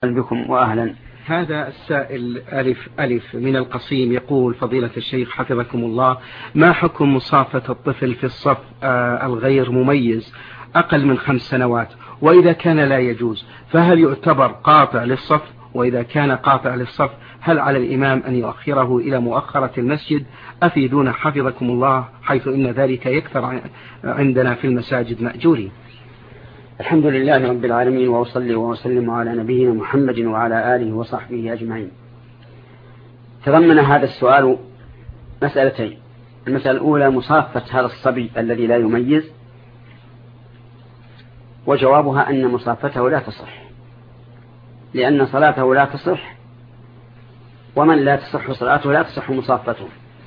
بكم وأهلا. هذا السائل ألف من القصيم يقول: فضيلة الشيخ حفظكم الله، ما حكم مصافة الطفل في الصف الغير مميز أقل من 5 سنوات؟ وإذا كان لا يجوز فهل يعتبر قاطع للصف؟ وإذا كان قاطع للصف هل على الإمام أن يؤخره إلى مؤخرة المسجد؟ أفيدونا حفظكم الله، حيث إن ذلك يكثر عندنا في المساجد مأجورين. الحمد لله رب العالمين، وأصلي وأسلم على نبينا محمد وعلى آله وصحبه أجمعين. تضمن هذا السؤال مسألتين. المسألة الأولى: مصافة هذا الصبي الذي لا يميز، وجوابها أن مصافته لا تصح، لأن صلاته لا تصح، ومن لا تصح صلاته لا تصح مصافته.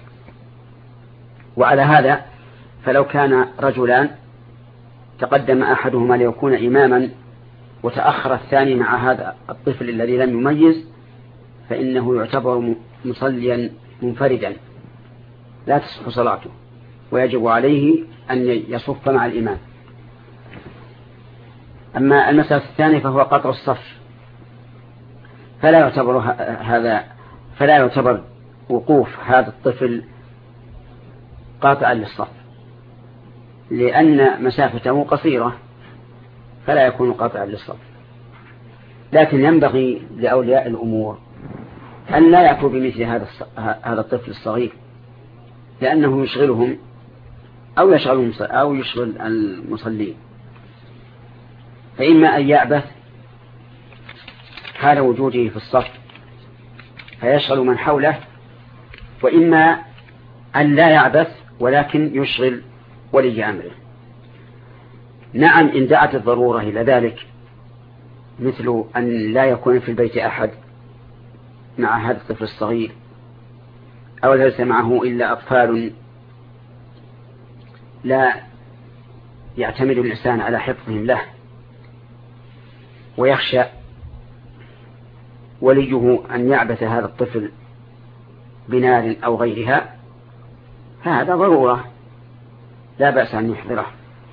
وعلى هذا فلو كان رجلان تقدم أحدهما ليكون إماما وتأخر الثاني مع هذا الطفل الذي لم يميز، فإنه يعتبر مصليا منفردا لا تصح صلاته، ويجب عليه أن يصف مع الإمام. أما المسألة الثانية فهو قطع الصف، فلا يعتبر وقوف هذا الطفل قاطعا للصف، لأن مسافته قصيرة فلا يكون قاطعا للصف. لكن ينبغي لأولياء الأمور أن لا يأتوا بمثل هذا الطفل الصغير، لأنه يشغلهم أو يشغل المصلين، فإما أن يعبث حال وجوده في الصف فيشغل من حوله، وإما أن لا يعبث ولكن يشغل ولي أمره. نعم، إن دعت الضرورة إلى ذلك، مثل أن لا يكون في البيت أحد مع هذا الطفل الصغير، أو ليس معه إلا أطفال لا يعتمد الإنسان على حفظهم له، ويخشى وليه أن يعبث هذا الطفل بنار أو غيرها، فهذا ضرورة لا بأس أن يحضره،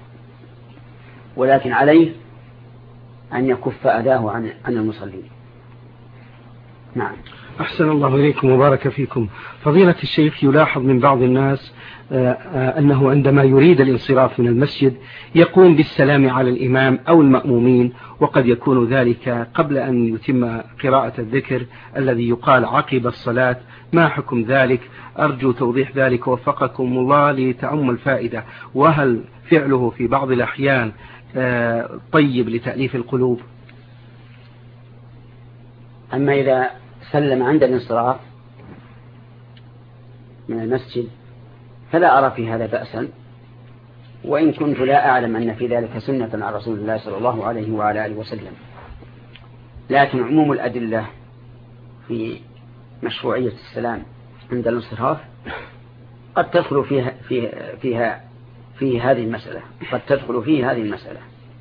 ولكن عليه أن يكف أذاه عن المصلين. نعم. أحسن الله إليكم وبارك فيكم. فضيلة الشيخ، يلاحظ من بعض الناس أنه عندما يريد الانصراف من المسجد يقوم بالسلام على الإمام أو المأمومين، وقد يكون ذلك قبل أن يتم قراءة الذكر الذي يقال عقب الصلاة. ما حكم ذلك؟ أرجو توضيح ذلك وفقكم الله لتعم الفائدة. وهل فعله في بعض الأحيان طيب لتأليف القلوب؟ أما إذا سلم عند الانصراف من المسجد فلا أرى في هذا بأسا، وإن كنت لا أعلم أن في ذلك سنة عن رسول الله صلى الله عليه وعلى آله وسلم. لكن عموم الأدلة في مشروعية السلام عند الانصراف قد تدخل في هذه المسألة.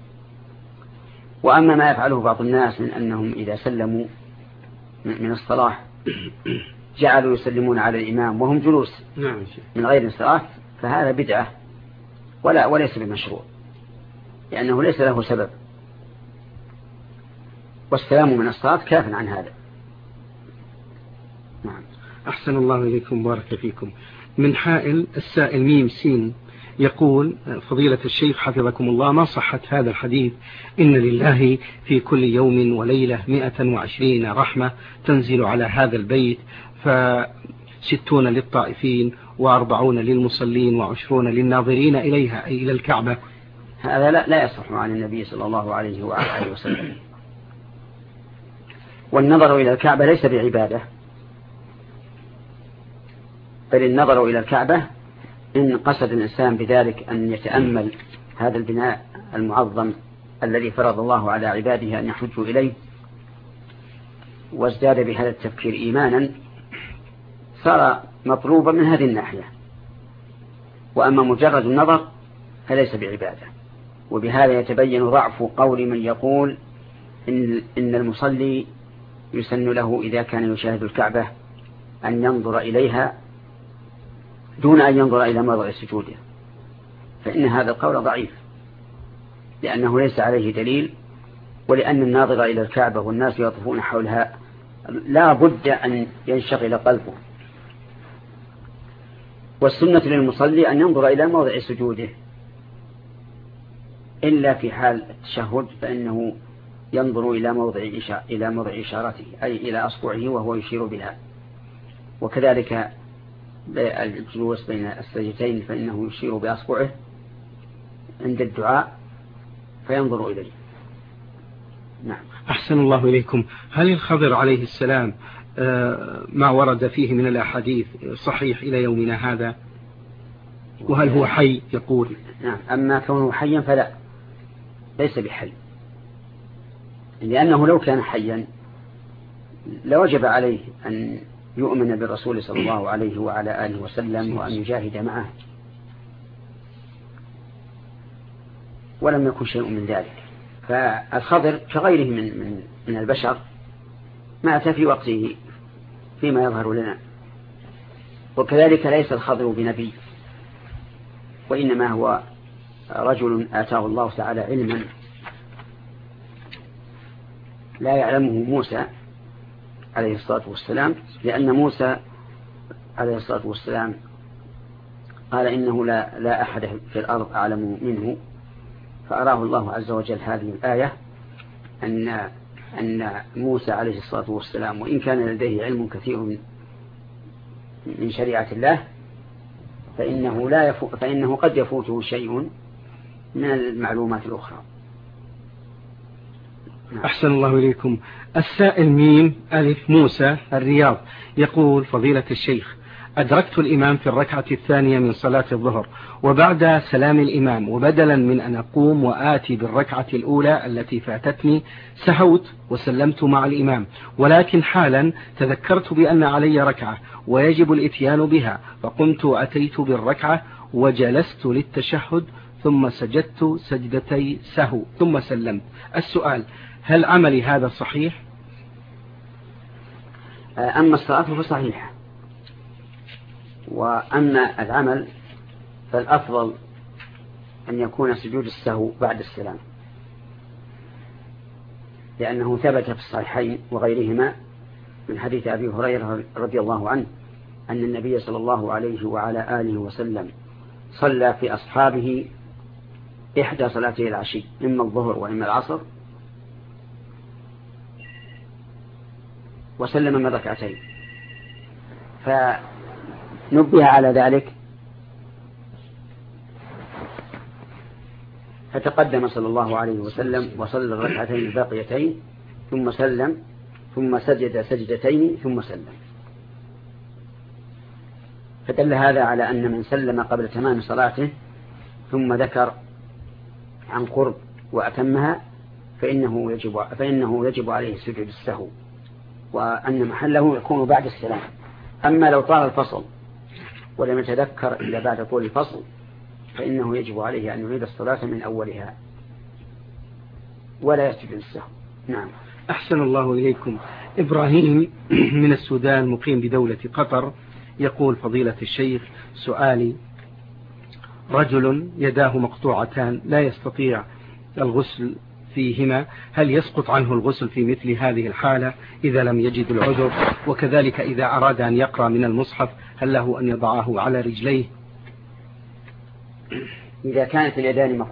وأما ما يفعله بعض الناس من أنهم إذا سلموا من الصلاة جعلوا يسلمون على الإمام وهم جلوس من غير انصراف، فهذا بدعة وليس بمشروع، لأنه ليس له سبب، والسلام من الصلاة كاف عن هذا. نعم. أحسن الله إليكم بارك فيكم. من حائل السائل ميم سين يقول: فضيلة الشيخ حفظكم الله، ما صحة هذا الحديث: إن لله في كل يوم وليلة 120 رحمة تنزل على هذا البيت، 60 للطائفين 40 للمصلين 20 للناظرين إليها، أي إلى الكعبة؟ هذا لا يصح عن النبي صلى الله عليه وآله وسلم. والنظر إلى الكعبة ليس بعبادة، بل النظر إلى الكعبة إن قصد الإنسان بذلك أن يتأمل هذا البناء المعظم الذي فرض الله على عباده أن يحجوا إليه، وازداد بهذا التفكير إيمانا، صار مطلوبا من هذه الناحية. وأما مجرد النظر فليس بعبادة. وبهذا يتبين ضعف قول من يقول إن المصلي يسن له إذا كان يشاهد الكعبة أن ينظر إليها دون أن ينظر إلى موضع سجوده، فإن هذا القول ضعيف، لأنه ليس عليه دليل ولأن الناظر إلى الكعبة والناس يطوفون حولها لا بد أن ينشغل قلبه. والسنة للمصلي أن ينظر إلى موضع سجوده، إلا في حال التشهد فإنه ينظر إلى موضع إشارته، أي إلى أصبعه وهو يشير بها. وكذلك الجلوس بين السجدتين فإنه يشير بأصبعه عند الدعاء فينظر إليه. نعم. أحسن الله إليكم. هل الخضر عليه السلام ما ورد فيه من الأحاديث صحيح إلى يومنا هذا؟ وهل هو حي يقول؟ نعم. أما كونه حيا فلا، ليس بحي، لأنه لو كان حيا لوجب عليه أن يؤمن بالرسول صلى الله عليه وعلى آله وسلم وأن يجاهد معه، ولم يكن شيء من ذلك. فالخضر كغيره من البشر مات في وقته فيما يظهر لنا. وكذلك ليس الخضر بنبي، وإنما هو رجل آتاه الله تعالى علما لا يعلمه موسى عليه الصلاة والسلام، لأن موسى عليه الصلاة والسلام قال إنه لا أحد في الأرض أعلم منه، فأراه الله عز وجل هذه الآية أن موسى عليه الصلاة والسلام وإن كان لديه علم كثير من شريعة الله فإنه قد يفوته شيء من المعلومات الأخرى. أحسن الله إليكم. السائل ميم ألف موسى الرياض يقول: فضيلة الشيخ، أدركت الإمام في الركعة الثانية من صلاة الظهر، وبعد سلام الإمام وبدلا من أن أقوم وآتي بالركعة الأولى التي فاتتني سهوت وسلمت مع الإمام، ولكن حالا تذكرت بأن علي ركعة ويجب الإتيان بها، فقمت وأتيت بالركعة وجلست للتشهد ثم سجدت سجدتي سهو ثم سلمت. السؤال: هل عملي هذا صحيح؟ أما الصلاة فصحيحة، وأما العمل فالأفضل أن يكون سجود السهو بعد السلام، لأنه ثبت في الصحيحين وغيرهما من حديث أبي هريرة رضي الله عنه أن النبي صلى الله عليه وعلى آله وسلم صلى في أصحابه إحدى صلاتي العشي، إما الظهر وإما العصر، وسلم من ركعتين، فنبه على ذلك فتقدم صلى الله عليه وسلم وصلى الركعتين الباقيتين ثم سلم ثم سجد سجدتين ثم سلم. فدل هذا على أن من سلم قبل تمام صلاته ثم ذكر عن قرب وأتمها فإنه يجب عليه سجود السهو، وأن محله يكون بعد السلام. أما لو طال الفصل ولم يتذكر إلا بعد طول الفصل فإنه يجب عليه أن يعيد الصلاة من أولها ولا يسجد السهو. نعم. أحسن الله إليكم. إبراهيم من السودان مقيم بدولة قطر يقول: فضيلة الشيخ، سؤالي: رجل يداه مقطوعتان لا يستطيع الغسل فيهما، هل يسقط عنه الغسل في مثل هذه الحالة إذا لم يجد العذر؟ وكذلك إذا أراد أن يقرأ من المصحف هل له أن يضعه على رجليه؟ إذا كانت اليدان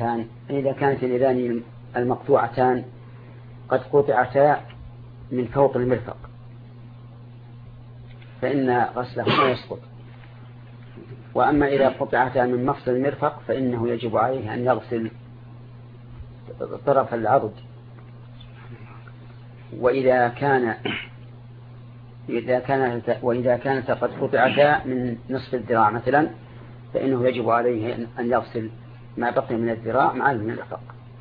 المقطوعتان قد قطعتا من فوق المرفق فإن غسله لا يسقط. وأما إذا قطعتا من مفصل المرفق فإنه يجب عليه أن يغسل طرف العضد. وإذا كانت قد قطعتا من نصف الذراع مثلا فإنه يجب عليه أن يغسل ما بقي من الذراع مع المرفق.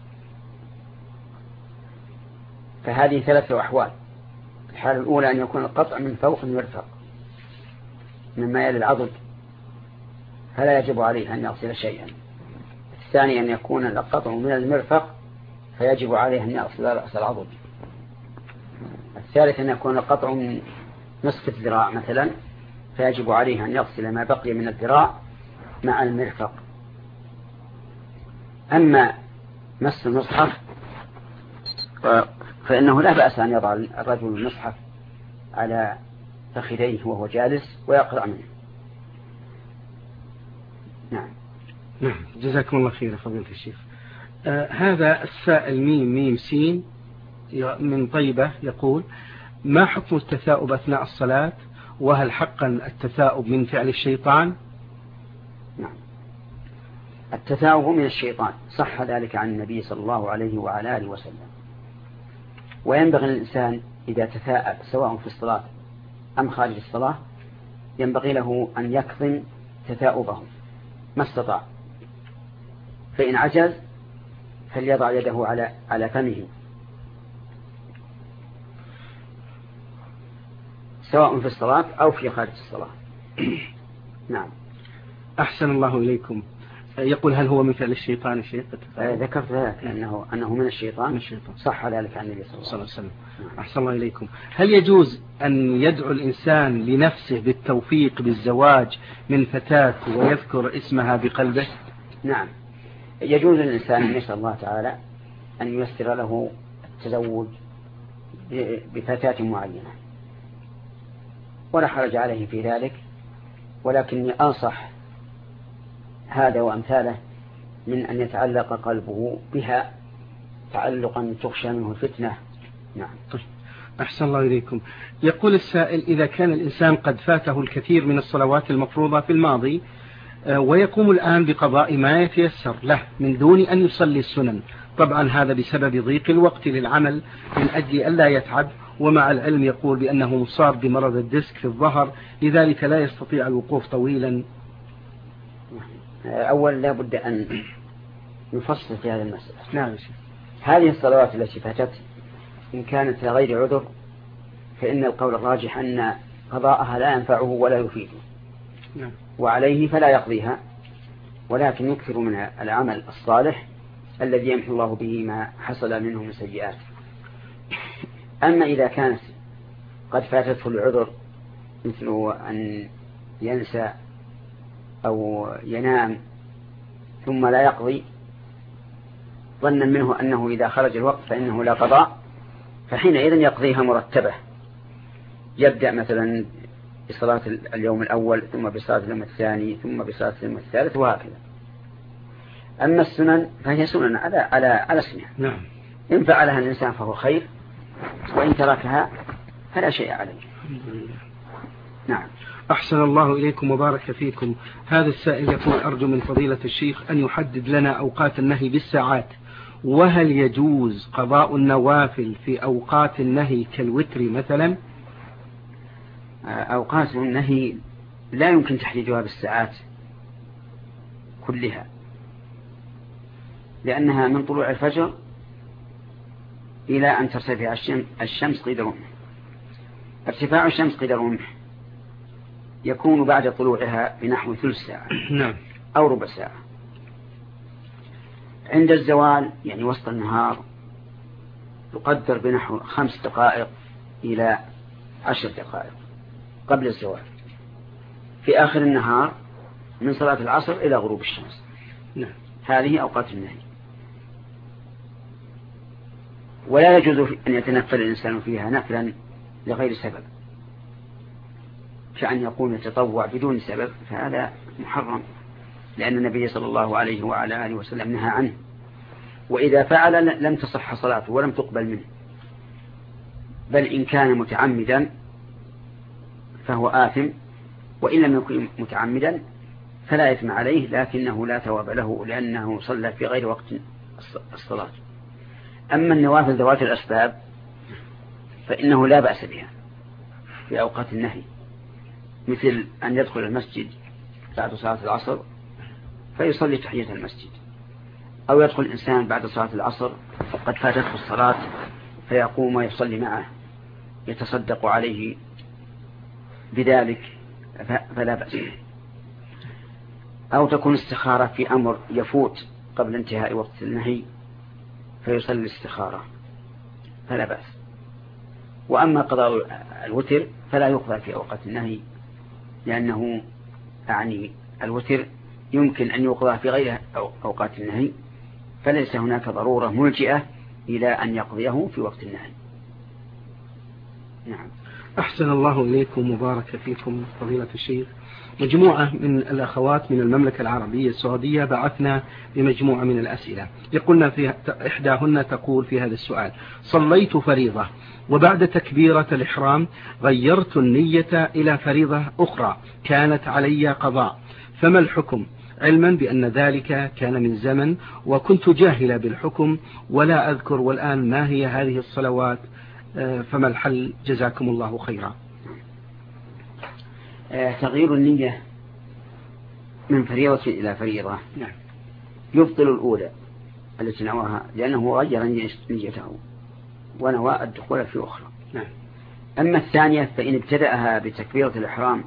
فهذه ثلاثة أحوال: الحالة الأولى أن يكون القطع من فوق المرفق مما يلي العضد فلا يجب عليه أن يغسل شيئا. الثاني أن يكون القطع من المرفق فيجب عليه أن يغسل رأس العضد. الثالث أن يكون القطع من نصف الذراع مثلا فيجب عليه أن يغسل ما بقي من الذراع مع المرفق. أما مس المصحف فإنه لا بأس أن يضع الرجل المصحف على فخذيه وهو جالس ويقرأ منه. نعم. نعم، جزاكم الله خير فضيلة الشيخ. هذا السائل ميم سين من طيبة يقول: ما حكم التثاؤب أثناء الصلاة؟ وهل حقا التثاؤب من فعل الشيطان؟ نعم، التثاؤب من الشيطان، صح ذلك عن النبي صلى الله عليه وعلى آله وسلم. وينبغي للإنسان إذا تثاءب سواء في الصلاة أم خارج الصلاة ينبغي له أن يكظم تثاؤبه ما استطاع، فإن عجز فليضع يده على فمه سواء في الصلاة أو في خارج الصلاة. نعم. أحسن الله إليكم. يقول: هل هو من فعل الشيطان يا شيخ؟ ذكرت ذلك أنه من الشيطان. صح ذلك عن النبي صلى الله عليه وسلم. أحسن الله إليكم. هل يجوز أن يدعو الإنسان لنفسه بالتوفيق بالزواج من فتاة ويذكر اسمها بقلبه؟ نعم، يجوز للإنسان أن يسأل الله تعالى أن ييسر له التزوج بفتاة معينة ولا حرج عليه في ذلك، ولكني أنصح هذا وأمثاله من أن يتعلق قلبه بها تعلقا تخشى منه الفتنة. نعم. أحسن الله إليكم. يقول السائل: إذا كان الإنسان قد فاته الكثير من الصلوات المفروضة في الماضي ويقوم الآن بقضاء ما يتيسر له من دون أن يصلي السنن، طبعا هذا بسبب ضيق الوقت للعمل من أجل ألا يتعب، ومع العلم يقول بأنه مصاب بمرض الديسك في الظهر لذلك لا يستطيع الوقوف طويلا. أولا لا بد أن نفصل في هذا المسألة. نعم. هذه الصلوات التي فاتت إن كانت لغير عذر فإن القول الراجح أن قضاءها لا ينفعه ولا يفيده. نعم. وعليه فلا يقضيها، ولكن يكثر من العمل الصالح الذي يمحو الله به ما حصل منه من سيئات. أما إذا كانت قد فاتته العذر مثل أن ينسى أو ينام ثم لا يقضي ظنا منه أنه إذا خرج الوقت فإنه لا قضاء، فحينئذ يقضيها مرتبة، يبدأ مثلا بصلاة اليوم الأول ثم بصلاة اليوم الثاني ثم بصلاة اليوم الثالث وهكذا. أما السنن فهي سنن على سنة. نعم. إن فعلها الإنسان فهو خير، وإن تركها فلا شيء عليه. نعم. أحسن الله إليكم وبارك فيكم. هذا السائل يقول: أرجو من فضيلة الشيخ أن يحدد لنا أوقات النهي بالساعات، وهل يجوز قضاء النوافل في أوقات النهي كالوتر مثلا؟ أوقات النهي لا يمكن تحديدها بالساعات كلها، لأنها من طلوع الفجر إلى أن ترتفع الشمس قيد رمح. ارتفاع الشمس قيد رمح يكون بعد طلوعها بنحو ثلث ساعة أو ربع ساعة. عند الزوال يعني وسط النهار يقدر بنحو 5 دقائق إلى 10 دقائق قبل الزوال. في آخر النهار من صلاة العصر إلى غروب الشمس. هذه أوقات النهي، ولا يجوز أن يتنفل الإنسان فيها نفلا لغير سبب، كأن يقوم يتطوع بدون سبب، فهذا محرم، لأن النبي صلى الله عليه وعلى آله وسلم نهى عنه، وإذا فعل لم تصح صلاته ولم تقبل منه. بل إن كان متعمدا فهو آثم، وإن لم يكن متعمدا فلا إثم عليه، لكنه لا ثواب له لأنه صلى في غير وقت الصلاة. أما النوافل ذوات الأسباب فإنه لا بأس بها في أوقات النهي، مثل أن يدخل المسجد بعد صلاة العصر فيصلي تحية المسجد، أو يدخل الإنسان بعد صلاة العصر قد فاتته الصلاة فيقوم ويصلي معه يتصدق عليه بذلك، فلا بأس. أو تكون استخارة في أمر يفوت قبل انتهاء وقت النهي فيصلي الاستخارة، فلا بأس. وأما قضاء الوتر فلا يقضى في أوقات النهي، لأنه يعني الوتر يمكن أن يقضى في غير أوقات النهي، فليس هناك ضرورة ملجئة إلى أن يقضيه في وقت النهي. نعم. أحسن الله إليكم وبارك فيكم فضيلة الشيخ. مجموعة من الأخوات من المملكة العربية السعودية بعثنا بمجموعة من الأسئلة، يقولنا في إحداهن تقول في هذا السؤال: صليت فريضة وبعد تكبيرة الإحرام غيرت النية إلى فريضة أخرى كانت علي قضاء، فما الحكم؟ علما بأن ذلك كان من زمن وكنت جاهلة بالحكم ولا أذكر والآن ما هي هذه الصلوات، فما الحل جزاكم الله خيرا. تغيير النية من فريضة إلى فريضة يبطل الأولى التي نواها، لأنه غير نيته ونوى الدخول في أخرى. أما الثانية فإن ابتدأها بتكبيرة الإحرام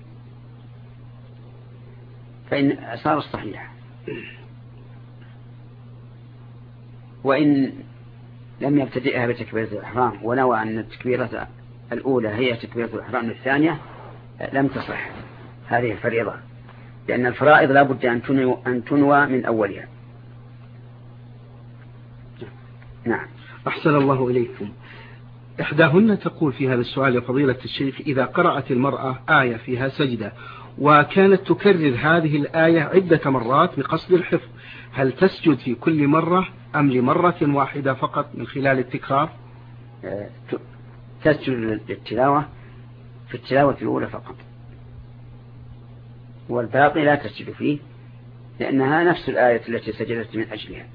فإن صار الصحيح، وإن لم يبتدئها بتكبيرة الإحرام ونوى أن التكبيرة الأولى هي تكبيرة الإحرام الثانية لم تصح هذه الفريضة، لأن الفرائض لا بد أن تنوى من أولها. نعم. أحسن الله إليكم. إحداهن تقول في هذا السؤال: يا فضيلة الشيخ، إذا قرأت المرأة آية فيها سجدة وكانت تكرر هذه الآية عدة مرات بقصد الحفظ، هل تسجد في كل مرة أم لمرة واحدة فقط من خلال التكرار؟ تسجد للتلاوة في التلاوة الأولى فقط، والباقي لا تسجد فيه لأنها نفس الآية التي سجدت من أجلها.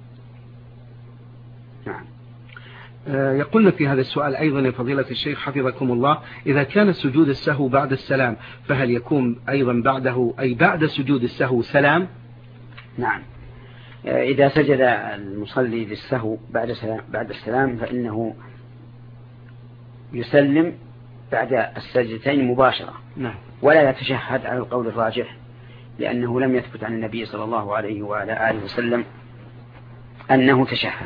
نعم. يقولنا في هذا السؤال أيضا يا فضيلة الشيخ حفظكم الله: إذا كان سجود السهو بعد السلام فهل يكون أيضا بعده أي بعد سجود السهو سلام؟ نعم. إذا سجد المصلي للسهو بعد السلام فإنه يسلم بعد السجدتين مباشرة. نعم. ولا يتشهد على القول الراجح، لأنه لم يثبت عن النبي صلى الله عليه وعلى آله وسلم أنه تشهد.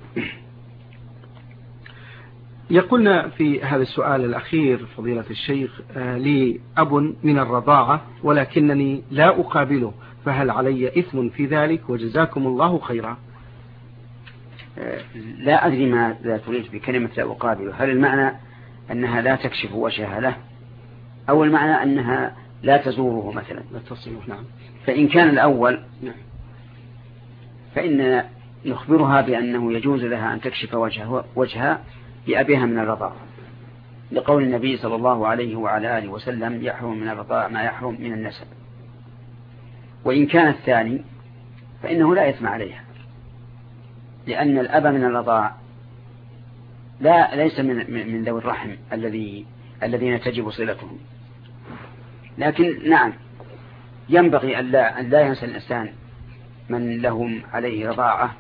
يقولنا في هذا السؤال الأخير فضيلة الشيخ: لي أب من الرضاعة ولكنني لا أقابله، فهل علي إثم في ذلك؟ وجزاكم الله خيرا. لا أدري ماذا تريد بكلمة لا أقابله، هل المعنى أنها لا تكشف وجهها له، أو المعنى أنها لا تزوره مثلا؟ لا تصله. نعم. فإن كان الأول فإن نخبرها بأنه يجوز لها أن تكشف وجهها بأبيها من الرضاعة، لقول النبي صلى الله عليه وعلى آله وسلم: يحرم من الرضاعة ما يحرم من النسب. وإن كان الثاني فإنه لا إثم عليها، لأن الأب من الرضاعة ليس من ذوي الرحم الذين تجب صلتهم. لكن نعم، ينبغي أن لا ينسى الإنسان من لهم عليه رضاعة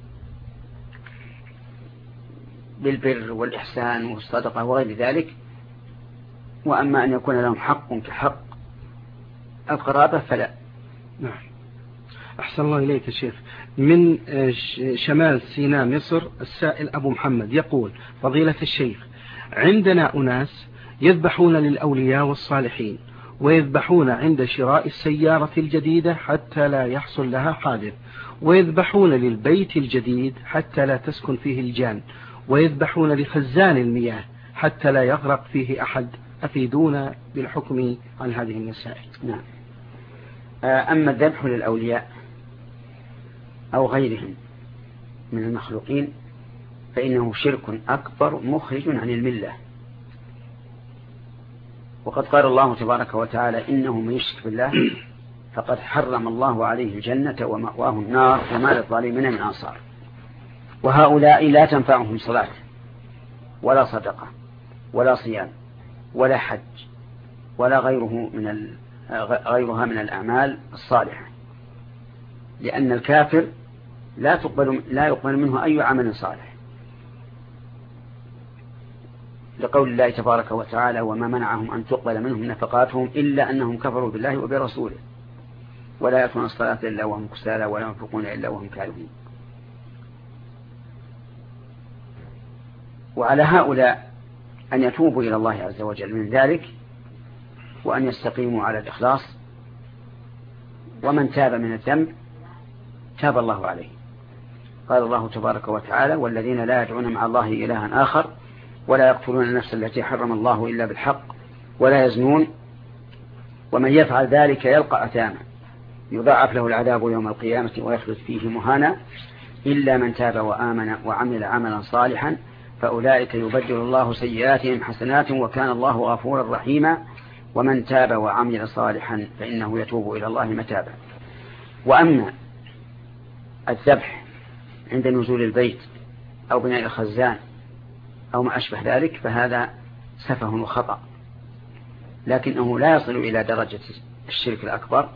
بالبر والإحسان والصدقة وغير ذلك، وأما أن يكون لهم حق كحق القرابة فلا. نعم. أحسن الله إليك الشيخ. من شمال سيناء مصر السائل أبو محمد يقول: فضيلة الشيخ، عندنا أناس يذبحون للأولياء والصالحين ويذبحون عند شراء السيارة الجديدة حتى لا يحصل لها حادث، ويذبحون للبيت الجديد حتى لا تسكن فيه الجان، ويذبحون لخزان المياه حتى لا يغرق فيه أحد، أفيدونا بالحكم عن هذه المسائل. نعم. أما الذبح للأولياء أو غيرهم من المخلوقين فإنه شرك أكبر مخرج عن الملة، وقد قال الله تبارك وتعالى: إنه من يشرك بالله فقد حرم الله عليه الجنة ومأواه النار وما للظالمين من أنصار. وهؤلاء لا تنفعهم صلاة ولا صدقة ولا صيام ولا حج ولا غيرها من الأعمال الصالحة، لأن الكافر لا يقبل منه أي عمل صالح، لقول الله تبارك وتعالى: وما منعهم أن تقبل منهم نفقاتهم إلا أنهم كفروا بالله وبرسوله ولا يأتون الصلاة إلا وهم كسالى ولا ينفقون إلا وهم كارهون. وعلى هؤلاء أن يتوبوا إلى الله عز وجل من ذلك وأن يستقيموا على الإخلاص، ومن تاب من الذنب تاب الله عليه. قال الله تبارك وتعالى: والذين لا يدعون مع الله إلها آخر ولا يقتلون النفس التي حرم الله إلا بالحق ولا يزنون ومن يفعل ذلك يلقى أثاما يضاعف له العذاب يوم القيامة ويخلد فيه مهانا إلا من تاب وآمن وعمل عملا صالحا فأولئك يبدل الله سيئاتهم حسنات وكان الله غفورا رحيما ومن تاب وعمل صالحا فإنه يتوب إلى الله متابا. وأما الذبح عند نزول البيت أو بناء الخزان أو ما أشبه ذلك فهذا سفه وخطأ، لكنه لا يصل إلى درجة الشرك الأكبر،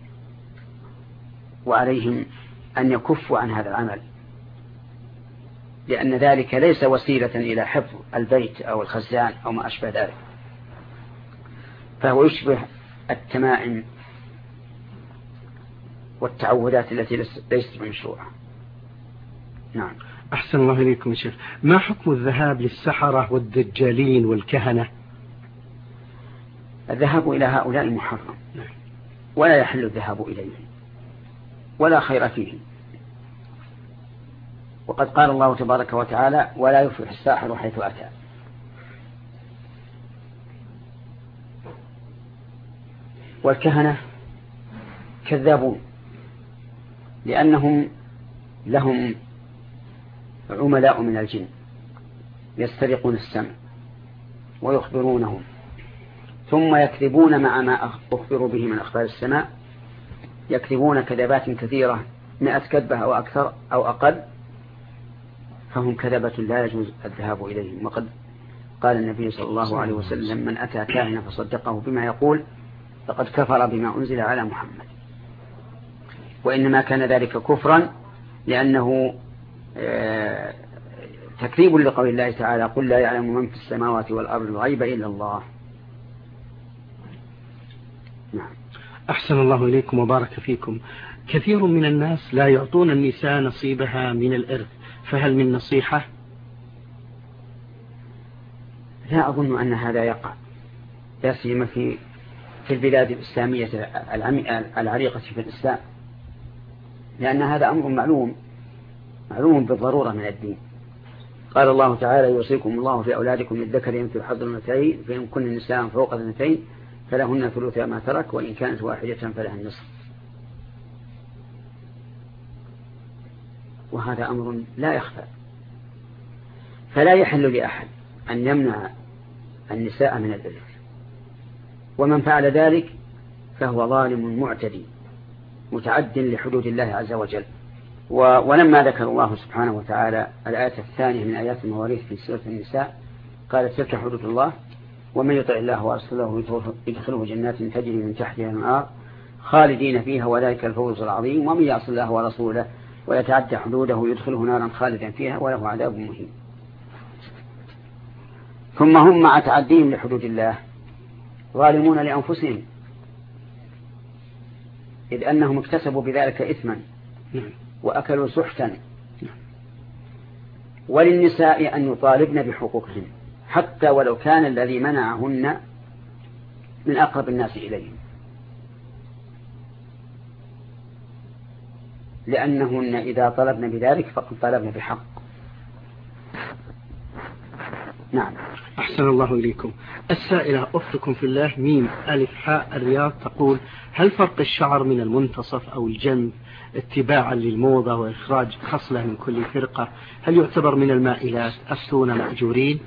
وعليهم أن يكفوا عن هذا العمل، لأن ذلك ليس وسيلة إلى حفظ البيت أو الخزان أو ما أشبه ذلك، فهو يشبه التمائم والتعودات التي ليست مشروعة. نعم. أحسن الله إليكم يا شيخ. ما حكم الذهاب للسحرة والدجالين والكهنة؟ الذهاب إلى هؤلاء محرم ولا يحل الذهاب إليهم ولا خير فيه، وقد قال الله تبارك وتعالى: ولا يفلح الساحر حيث أتى. والكهنة كذابون، لأنهم لهم عملاء من الجن يسترقون السمع ويخبرونهم ثم يكذبون مع ما أخبروا به من أخبار السماء، يكذبون كذبات كثيرة 100 كذبة أو أكثر أو أقل، فهم كذبة لا يجوز الذهاب إليهم. وقد قال النبي صلى الله عليه وسلم: من أتى كاهنا فصدقه بما يقول فقد كفر بما أنزل على محمد. وإنما كان ذلك كفرا لأنه تكذيب لقول الله تعالى: قل لا يعلم من في السماوات والأرض الغيب إلا الله. نعم. أحسن الله إليكم وبارك فيكم. كثير من الناس لا يعطون النساء نصيبها من الإرث، فهل من نصيحة؟ لا أظن أن هذا يقع، لا سيما في البلاد الإسلامية العريقة في الإسلام، لأن هذا أمر معلوم بالضرورة من الدين. قال الله تعالى: يوصيكم الله في أولادكم للذكر مثل حظ الأنثيين فإن كن نساء فوق 2 فلهن ثلث ما ترك وإن كانت واحدة فلها النصف. وهذا أمر لا يخفى، فلا يحل لأحد أن يمنع النساء من الإرث، ومن فعل ذلك فهو ظالم معتدي متعد لحدود الله عز وجل. ولما ذكر الله سبحانه وتعالى الآية الثانية من آيات المواريث في سورة النساء قال: تلك حدود الله ومن يطع الله ورسوله يدخله جنات تجري من تحتها الأنهار خالدين فيها وذلك الفوز العظيم ومن يعص الله ورسوله ويتعدى حدوده يدخله نارا خالدا فيها وله عذاب مهين. ثم هم مع تعديهم لحدود الله ظالمون لأنفسهم، إذ أنهم اكتسبوا بذلك إثما وأكلوا سحتا. وللنساء أن يطالبن بحقوقهن حتى ولو كان الذي منعهن من أقرب الناس إليهم، لأنهن إذا طلبن بذلك فقد طلبن بحق. نعم. أحسن الله إليكم. السائلة أختكم في الله ميم ألف حاء الرياض تقول: هل فرق الشعر من المنتصف أو الجنب اتباعا للموضة وإخراج خصلة من كل فرقة هل يعتبر من المائلات؟ أفتون مأجورين.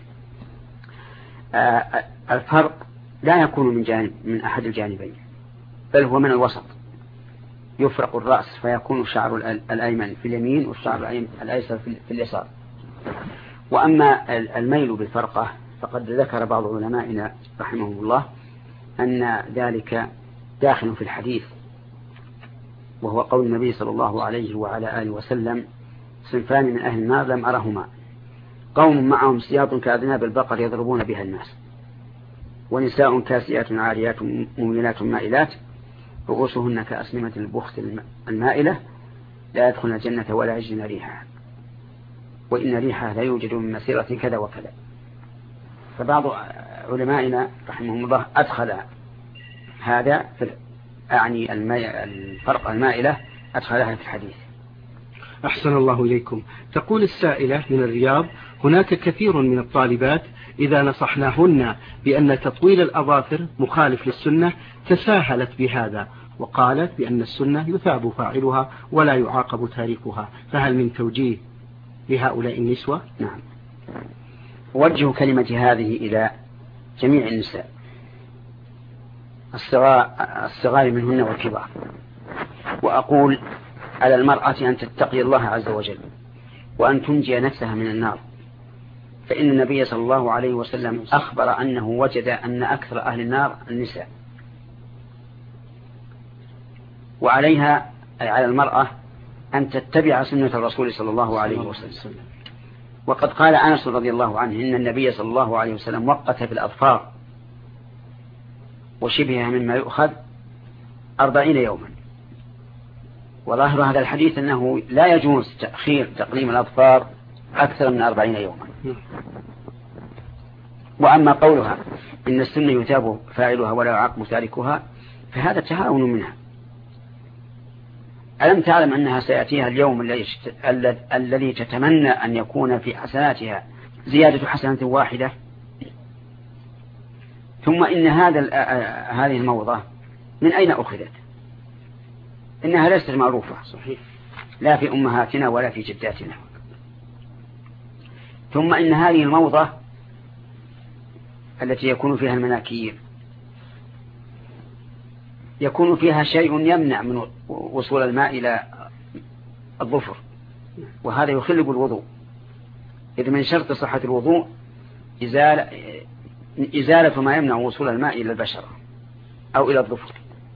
الفرق لا يكون من أحد الجانبين، بل هو من الوسط. يفرق الرأس فيكون الشعر الأيمن في اليمين والشعر الأيسر في اليسار. وأما الميل بالفرقة فقد ذكر بعض علمائنا رحمهم الله أن ذلك داخل في الحديث، وهو قول النبي صلى الله عليه وعلى آله وسلم: صنفان من أهل النار لم أرهما، قوم معهم سياط كأذناب البقر يضربون بها الناس، ونساء كاسيات عاريات مميلات مائلات رؤوسهن كأسنمة البخت المائلة لا يدخلن الجنة ولا يجدن ريحها وإن ريحها لا يوجد من مسيرة كذا وكذا. فبعض علمائنا رحمهم الله أدخل هذا في أعني الفرق المائلة أدخلها في الحديث. أحسن الله إليكم. تقول السائلة من الرياض: هناك كثير من الطالبات إذا نصحناهن بأن تطويل الأظافر مخالف للسنة تساهلت بهذا، وقالت بأن السنة يثاب فاعلها ولا يعاقب تاركها، فهل من توجيه لهؤلاء النسوة؟ نعم، وجه كلمة هذه إلى جميع النساء الصغار منهن والكبار، وأقول على المرأة أن تتقي الله عز وجل وأن تنجي نفسها من النار، فإن النبي صلى الله عليه وسلم أخبر أنه وجد أن أكثر أهل النار النساء، وعليها أي على المرأة أن تتبع سنة الرسول صلى الله عليه وسلم. وقد قال أنس رضي الله عنه إن النبي صلى الله عليه وسلم وقت في الأظفار وشبهها مما يؤخذ 40 يوما، وظاهر هذا الحديث أنه لا يجوز تأخير تقليم الأظفار أكثر من 40 يوما. وأما قولها إن السنة يثاب فاعلها ولا يعاقب تاركها فهذا تهاون منها. ألم تعلم أنها سيأتيها اليوم الذي تتمنى أن يكون في حسناتها زيادة حسنة واحدة؟ ثم إن هذه الموضة من أين أخذت؟ إنها ليست معروفة صحيح لا في أمهاتنا ولا في جداتنا. ثم إن هذه الموضة التي يكون فيها المناكير يكون فيها شيء يمنع من وصول الماء إلى الظفر، وهذا يخل بالوضوء، إذ من شرط صحة الوضوء إزالة ما يمنع وصول الماء إلى البشرة أو إلى الظفر.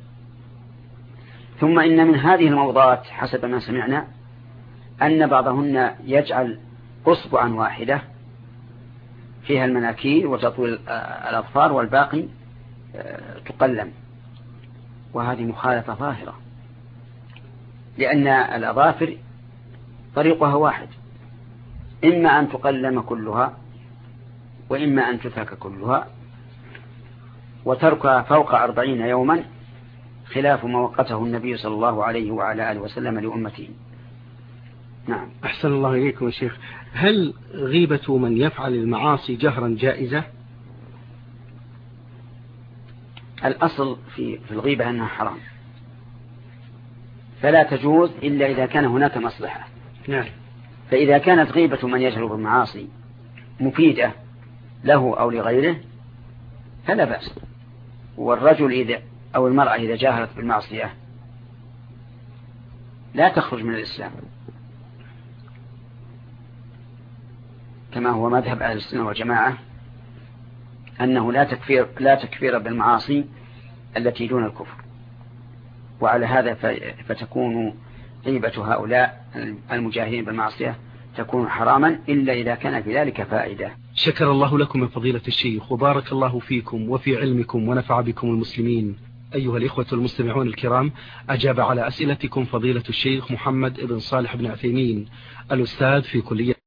ثم إن من هذه الموضات حسب ما سمعنا أن بعضهن يجعل أصبعا واحدة فيها المناكير وتطويل الأظفار والباقي تقلم، وهذه مخالفة ظاهرة، لأن الأظافر طريقها واحد، إما أن تقلم كلها وإما أن تفك كلها، وتركها فوق 40 يوما خلاف ما وقته النبي صلى الله عليه وعلى آله وسلم لأمته. نعم. أحسن الله إليكم يا شيخ. هل غيبة من يفعل المعاصي جهرا جائزة؟ الأصل في الغيبة أنها حرام، فلا تجوز إلا إذا كان هناك مصلحة. نعم. فإذا كانت غيبة من يجهر بالمعاصي مفيدة له أو لغيره فلا بأس. والرجل أو المرأة إذا جاهرت بالمعصية لا تخرج من الإسلام، كما هو مذهب أهل السنة والجماعة أنه لا تكفير بالمعاصي التي دون الكفر. وعلى هذا فتكون غيبة هؤلاء المجاهرين بالمعصية تكون حراما إلا إذا كان في ذلك فائدة. شكر الله لكم يا فضيلة الشيخ، وبارك الله فيكم وفي علمكم ونفع بكم المسلمين. أيها الإخوة المستمعون الكرام، أجاب على أسئلتكم فضيلة الشيخ محمد بن صالح بن عثيمين الأستاذ في كلية